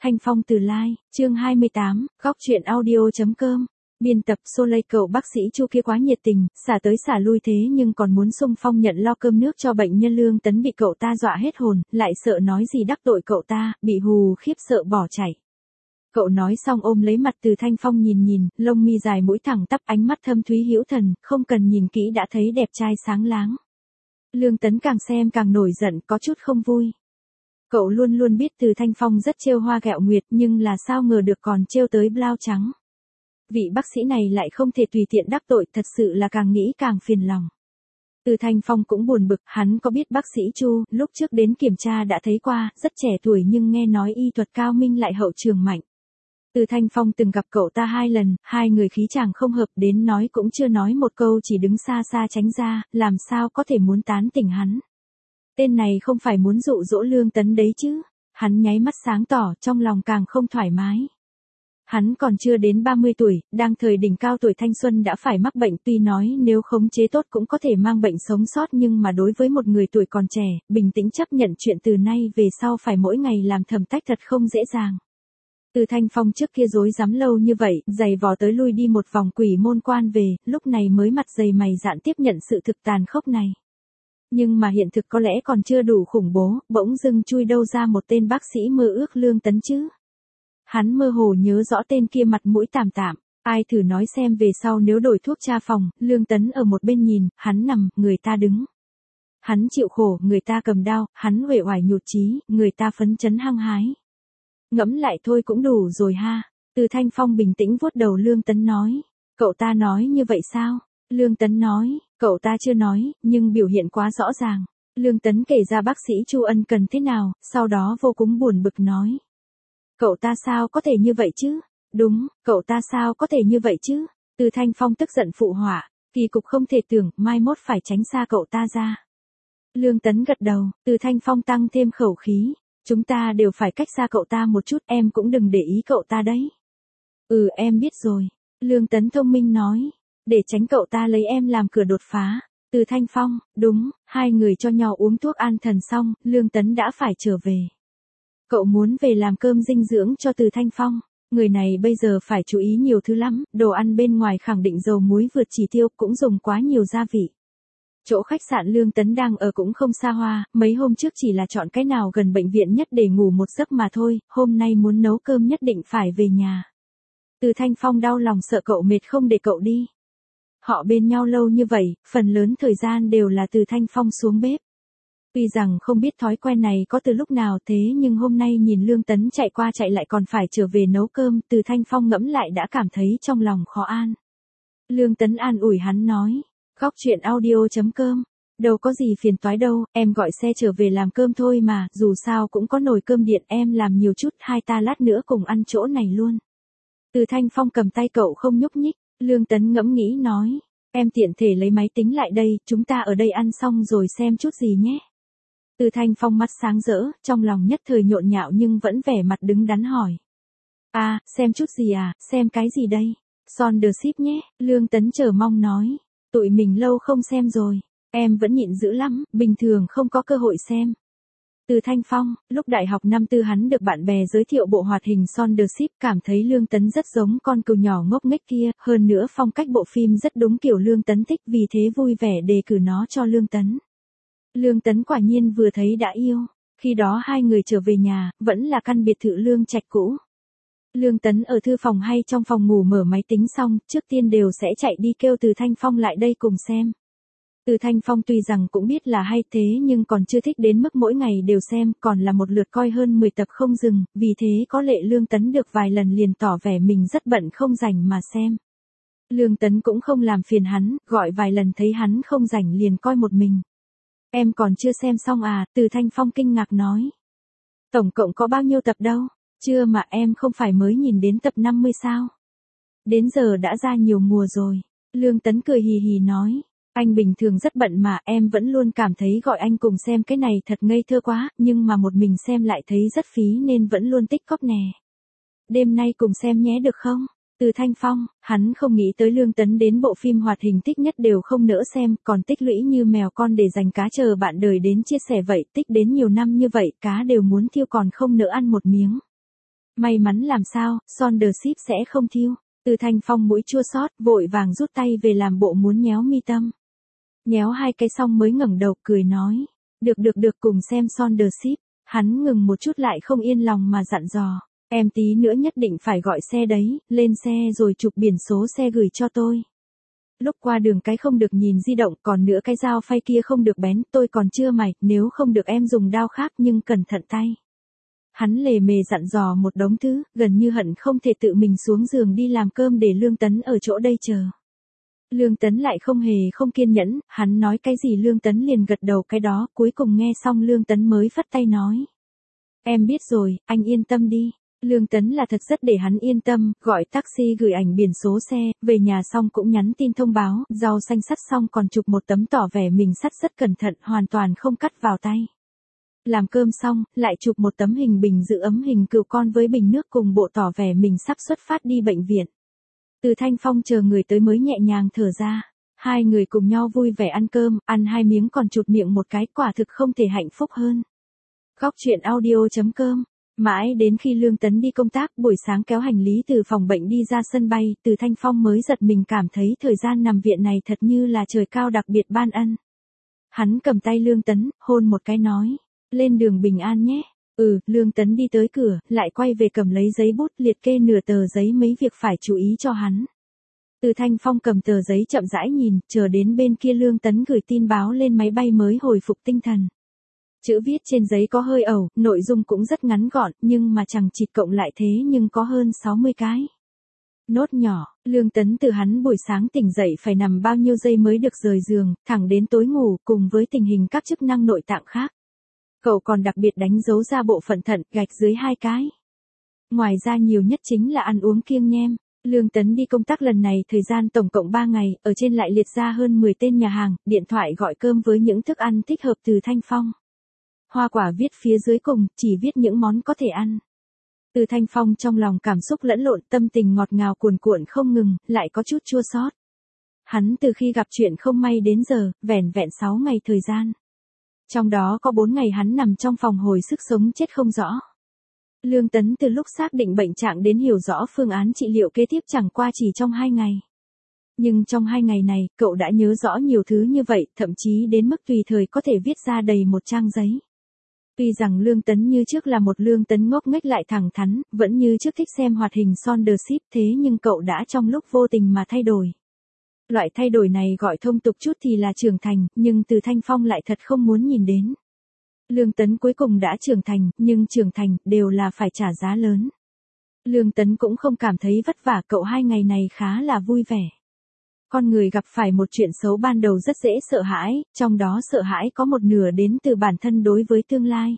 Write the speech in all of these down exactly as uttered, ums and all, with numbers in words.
Thanh Phong từ Lai, chương hai mươi tám, góc truyện audio.com. Biên tập Soleil. Cậu bác sĩ Chu kia quá nhiệt tình, xả tới xả lui thế nhưng còn muốn xung phong nhận lo cơm nước cho bệnh nhân. Lương Tấn bị cậu ta dọa hết hồn, lại sợ nói gì đắc tội cậu ta, bị hù khiếp sợ bỏ chạy. Cậu nói xong ôm lấy mặt Từ Thanh Phong nhìn nhìn, lông mi dài mũi thẳng tắp, ánh mắt thâm thúy hữu thần, không cần nhìn kỹ đã thấy đẹp trai sáng láng. Lương Tấn càng xem càng nổi giận, có chút không vui. Cậu luôn luôn biết Từ Thanh Phong rất trêu hoa ghẹo nguyệt, nhưng là sao ngờ được còn trêu tới blau trắng. Vị bác sĩ này lại không thể tùy tiện đắc tội, thật sự là càng nghĩ càng phiền lòng. Từ Thanh Phong cũng buồn bực, hắn có biết bác sĩ Chu, lúc trước đến kiểm tra đã thấy qua, rất trẻ tuổi nhưng nghe nói y thuật cao minh lại hậu trường mạnh. Từ Thanh Phong từng gặp cậu ta hai lần, hai người khí chàng không hợp, đến nói cũng chưa nói một câu, chỉ đứng xa xa tránh ra, làm sao có thể muốn tán tỉnh hắn. Tên này không phải muốn dụ dỗ Lương Tấn đấy chứ. Hắn nháy mắt sáng tỏ, trong lòng càng không thoải mái. Hắn còn chưa đến ba mươi tuổi, đang thời đỉnh cao tuổi thanh xuân đã phải mắc bệnh, tuy nói nếu khống chế tốt cũng có thể mang bệnh sống sót, nhưng mà đối với một người tuổi còn trẻ, bình tĩnh chấp nhận chuyện từ nay về sau phải mỗi ngày làm thầm tách thật không dễ dàng. Từ Thanh Phong trước kia dối dám lâu như vậy, giày vò tới lui đi một vòng quỷ môn quan về, lúc này mới mặt dày mày dạn tiếp nhận sự thực tàn khốc này. Nhưng mà hiện thực có lẽ còn chưa đủ khủng bố, bỗng dưng chui đâu ra một tên bác sĩ mơ ước Lương Tấn chứ. Hắn mơ hồ nhớ rõ tên kia mặt mũi tạm tạm, ai thử nói xem về sau nếu đổi thuốc tra phòng, Lương Tấn ở một bên nhìn, hắn nằm, người ta đứng. Hắn chịu khổ, người ta cầm đao, hắn uể oải nhụt chí, người ta phấn chấn hăng hái. Ngẫm lại thôi cũng đủ rồi ha. Từ Thanh Phong bình tĩnh vuốt đầu Lương Tấn nói. Cậu ta nói như vậy sao? Lương Tấn nói, cậu ta chưa nói, nhưng biểu hiện quá rõ ràng. Lương Tấn kể ra bác sĩ Chu ân cần thế nào, sau đó vô cùng buồn bực nói. Cậu ta sao có thể như vậy chứ? Đúng, cậu ta sao có thể như vậy chứ? Từ Thanh Phong tức giận phụ họa, kỳ cục không thể tưởng, mai mốt phải tránh xa cậu ta ra. Lương Tấn gật đầu, Từ Thanh Phong tăng thêm khẩu khí. Chúng ta đều phải cách xa cậu ta một chút, em cũng đừng để ý cậu ta đấy. Ừ, em biết rồi. Lương Tấn thông minh nói. Để tránh cậu ta lấy em làm cửa đột phá. Từ Thanh Phong, đúng, hai người cho nhau uống thuốc an thần xong, Lương Tấn đã phải trở về. Cậu muốn về làm cơm dinh dưỡng cho Từ Thanh Phong. Người này bây giờ phải chú ý nhiều thứ lắm, đồ ăn bên ngoài khẳng định dầu muối vượt chỉ tiêu, cũng dùng quá nhiều gia vị. Chỗ khách sạn Lương Tấn đang ở cũng không xa hoa, mấy hôm trước chỉ là chọn cái nào gần bệnh viện nhất để ngủ một giấc mà thôi, hôm nay muốn nấu cơm nhất định phải về nhà. Từ Thanh Phong đau lòng sợ cậu mệt không để cậu đi. Họ bên nhau lâu như vậy, phần lớn thời gian đều là Từ Thanh Phong xuống bếp. Tuy rằng không biết thói quen này có từ lúc nào thế nhưng hôm nay nhìn Lương Tấn chạy qua chạy lại còn phải trở về nấu cơm, Từ Thanh Phong ngẫm lại đã cảm thấy trong lòng khó an. Lương Tấn an ủi hắn nói. Góc truyện audio.com. Đâu có gì phiền toái đâu, em gọi xe trở về làm cơm thôi mà, dù sao cũng có nồi cơm điện, em làm nhiều chút, hai ta lát nữa cùng ăn chỗ này luôn. Từ Thanh Phong cầm tay cậu không nhúc nhích, Lương Tấn ngẫm nghĩ nói, em tiện thể lấy máy tính lại đây, chúng ta ở đây ăn xong rồi xem chút gì nhé. Từ Thanh Phong mắt sáng rỡ, trong lòng nhất thời nhộn nhạo nhưng vẫn vẻ mặt đứng đắn hỏi. À, xem chút gì à, xem cái gì đây? Sondership nhé, Lương Tấn chờ mong nói. Tụi mình lâu không xem rồi, em vẫn nhịn dữ lắm, bình thường không có cơ hội xem. Từ Thanh Phong, lúc đại học năm tư hắn được bạn bè giới thiệu bộ hoạt hình Sondership, cảm thấy Lương Tấn rất giống con cừu nhỏ ngốc nghếch kia, hơn nữa phong cách bộ phim rất đúng kiểu Lương Tấn thích, vì thế vui vẻ đề cử nó cho Lương Tấn. Lương Tấn quả nhiên vừa thấy đã yêu, khi đó hai người trở về nhà, vẫn là căn biệt thự Lương Trạch cũ. Lương Tấn ở thư phòng hay trong phòng ngủ mở máy tính xong, trước tiên đều sẽ chạy đi kêu Từ Thanh Phong lại đây cùng xem. Từ Thanh Phong tuy rằng cũng biết là hay thế nhưng còn chưa thích đến mức mỗi ngày đều xem, còn là một lượt coi hơn mười tập không dừng, vì thế có lệ Lương Tấn được vài lần liền tỏ vẻ mình rất bận không rảnh mà xem. Lương Tấn cũng không làm phiền hắn, gọi vài lần thấy hắn không rảnh liền coi một mình. Em còn chưa xem xong à, Từ Thanh Phong kinh ngạc nói. Tổng cộng có bao nhiêu tập đâu? Chưa mà em không phải mới nhìn đến tập năm mươi sao? Đến giờ đã ra nhiều mùa rồi. Lương Tấn cười hì hì nói. Anh bình thường rất bận mà, em vẫn luôn cảm thấy gọi anh cùng xem cái này thật ngây thơ quá, nhưng mà một mình xem lại thấy rất phí nên vẫn luôn tích cóp nè. Đêm nay cùng xem nhé được không? Từ Thanh Phong, hắn không nghĩ tới Lương Tấn đến bộ phim hoạt hình thích nhất đều không nỡ xem, còn tích lũy như mèo con để dành cá chờ bạn đời đến chia sẻ vậy, tích đến nhiều năm như vậy, cá đều muốn thiêu còn không nỡ ăn một miếng. May mắn làm sao, Sondership sẽ không thiêu. Từ Thanh Phong mũi chua xót, vội vàng rút tay về làm bộ muốn nhéo mi tâm. Nhéo hai cái xong mới ngẩng đầu cười nói. Được được được, cùng xem Sondership. Hắn ngừng một chút lại không yên lòng mà dặn dò. Em tí nữa nhất định phải gọi xe đấy, lên xe rồi chụp biển số xe gửi cho tôi. Lúc qua đường cái không được nhìn di động, còn nữa cái dao phay kia không được bén, tôi còn chưa mày, nếu không được em dùng dao khác nhưng cẩn thận tay. Hắn lề mề dặn dò một đống thứ, gần như hận không thể tự mình xuống giường đi làm cơm để Lương Tấn ở chỗ đây chờ. Lương Tấn lại không hề không kiên nhẫn, hắn nói cái gì Lương Tấn liền gật đầu cái đó, cuối cùng nghe xong Lương Tấn mới phất tay nói. Em biết rồi, anh yên tâm đi. Lương Tấn là thật rất để hắn yên tâm, gọi taxi gửi ảnh biển số xe, về nhà xong cũng nhắn tin thông báo, rau xanh sắt xong còn chụp một tấm tỏ vẻ mình sắt rất cẩn thận, hoàn toàn không cắt vào tay. Làm cơm xong, lại chụp một tấm hình bình giữ ấm hình cừu con với bình nước cùng bộ tỏ vẻ mình sắp xuất phát đi bệnh viện. Từ Thanh Phong chờ người tới mới nhẹ nhàng thở ra. Hai người cùng nhau vui vẻ ăn cơm, ăn hai miếng còn chụt miệng một cái, quả thực không thể hạnh phúc hơn. Góc truyện audio chấm com. Mãi đến khi Lương Tấn đi công tác, buổi sáng kéo hành lý từ phòng bệnh đi ra sân bay, Từ Thanh Phong mới giật mình cảm thấy thời gian nằm viện này thật như là trời cao đặc biệt ban ân. Hắn cầm tay Lương Tấn, hôn một cái nói, lên đường bình an nhé. Ừ, Lương Tấn đi tới cửa, lại quay về cầm lấy giấy bút, liệt kê nửa tờ giấy mấy việc phải chú ý cho hắn. Từ Thanh Phong cầm tờ giấy chậm rãi nhìn, chờ đến bên kia Lương Tấn gửi tin báo lên máy bay mới hồi phục tinh thần. Chữ viết trên giấy có hơi ẩu, nội dung cũng rất ngắn gọn, nhưng mà chẳng chịt cộng lại thế nhưng có hơn sáu mươi cái. Nốt nhỏ, Lương Tấn từ hắn buổi sáng tỉnh dậy phải nằm bao nhiêu giây mới được rời giường, thẳng đến tối ngủ, cùng với tình hình các chức năng nội tạng khác. Cậu còn đặc biệt đánh dấu ra bộ phận thận, gạch dưới hai cái. Ngoài ra nhiều nhất chính là ăn uống kiêng nhem. Lương Tấn đi công tác lần này thời gian tổng cộng ba ngày, ở trên lại liệt ra hơn mười tên nhà hàng, điện thoại gọi cơm với những thức ăn thích hợp từ Thanh Phong. Hoa quả viết phía dưới cùng, chỉ viết những món có thể ăn. Từ Thanh Phong trong lòng cảm xúc lẫn lộn, tâm tình ngọt ngào cuồn cuộn không ngừng, lại có chút chua xót. Hắn từ khi gặp chuyện không may đến giờ, vẻn vẹn sáu ngày thời gian. Trong đó có bốn ngày hắn nằm trong phòng hồi sức sống chết không rõ. Lương Tấn từ lúc xác định bệnh trạng đến hiểu rõ phương án trị liệu kế tiếp chẳng qua chỉ trong hai ngày. Nhưng trong hai ngày này, cậu đã nhớ rõ nhiều thứ như vậy, thậm chí đến mức tùy thời có thể viết ra đầy một trang giấy. Tuy rằng Lương Tấn như trước là một Lương Tấn ngốc nghếch lại thẳng thắn, vẫn như trước thích xem hoạt hình Sondership, thế nhưng cậu đã trong lúc vô tình mà thay đổi. Loại thay đổi này gọi thông tục chút thì là trưởng thành, nhưng Từ Thanh Phong lại thật không muốn nhìn đến. Lương Tấn cuối cùng đã trưởng thành, nhưng trưởng thành đều là phải trả giá lớn. Lương Tấn cũng không cảm thấy vất vả, cậu hai ngày này khá là vui vẻ. Con người gặp phải một chuyện xấu ban đầu rất dễ sợ hãi, trong đó sợ hãi có một nửa đến từ bản thân đối với tương lai.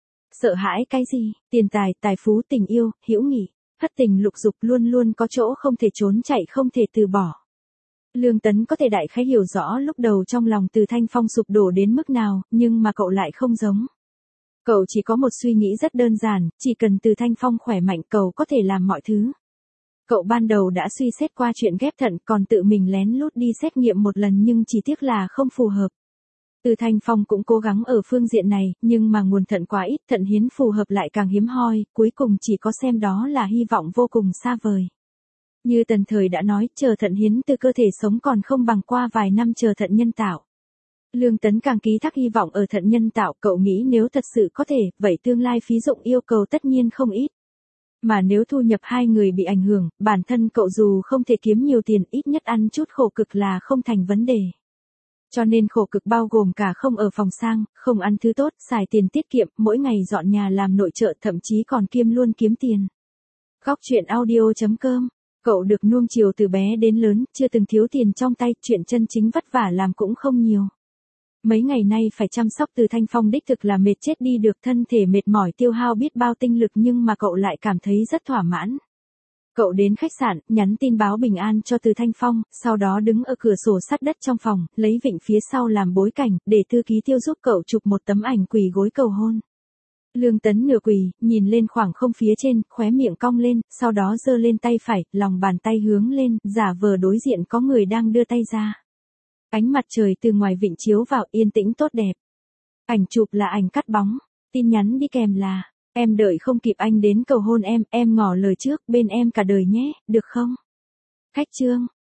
Sợ hãi cái gì? Tiền tài, tài phú, tình yêu, hữu nghị, thất tình lục dục luôn luôn có chỗ không thể trốn chạy, không thể từ bỏ. Lương Tấn có thể đại khái hiểu rõ lúc đầu trong lòng Từ Thanh Phong sụp đổ đến mức nào, nhưng mà cậu lại không giống. Cậu chỉ có một suy nghĩ rất đơn giản, chỉ cần Từ Thanh Phong khỏe mạnh cậu có thể làm mọi thứ. Cậu ban đầu đã suy xét qua chuyện ghép thận, còn tự mình lén lút đi xét nghiệm một lần nhưng chỉ tiếc là không phù hợp. Từ Thanh Phong cũng cố gắng ở phương diện này, nhưng mà nguồn thận quá ít, thận hiến phù hợp lại càng hiếm hoi, cuối cùng chỉ có xem đó là hy vọng vô cùng xa vời. Như Tần Thời đã nói, chờ thận hiến từ cơ thể sống còn không bằng qua vài năm chờ thận nhân tạo. Lương Tấn càng ký thác hy vọng ở thận nhân tạo, cậu nghĩ nếu thật sự có thể, vậy tương lai phí dụng yêu cầu tất nhiên không ít. Mà nếu thu nhập hai người bị ảnh hưởng, bản thân cậu dù không thể kiếm nhiều tiền, ít nhất ăn chút khổ cực là không thành vấn đề. Cho nên khổ cực bao gồm cả không ở phòng sang, không ăn thứ tốt, xài tiền tiết kiệm, mỗi ngày dọn nhà làm nội trợ, thậm chí còn kiêm luôn kiếm tiền. Góc truyện audio chấm com. Cậu được nuông chiều từ bé đến lớn, chưa từng thiếu tiền trong tay, chuyện chân chính vất vả làm cũng không nhiều. Mấy ngày nay phải chăm sóc Từ Thanh Phong đích thực là mệt chết đi được, thân thể mệt mỏi tiêu hao biết bao tinh lực nhưng mà cậu lại cảm thấy rất thỏa mãn. Cậu đến khách sạn, nhắn tin báo bình an cho Từ Thanh Phong, sau đó đứng ở cửa sổ sát đất trong phòng, lấy vịnh phía sau làm bối cảnh, để thư ký Tiêu giúp cậu chụp một tấm ảnh quỳ gối cầu hôn. Lương Tấn nửa quỳ, nhìn lên khoảng không phía trên, khóe miệng cong lên, sau đó giơ lên tay phải, lòng bàn tay hướng lên, giả vờ đối diện có người đang đưa tay ra. Ánh mặt trời từ ngoài vịnh chiếu vào, yên tĩnh tốt đẹp. Ảnh chụp là ảnh cắt bóng, tin nhắn đi kèm là, Em đợi không kịp anh đến cầu hôn em, em ngỏ lời trước, bên em cả đời nhé, được không? Khách Trương,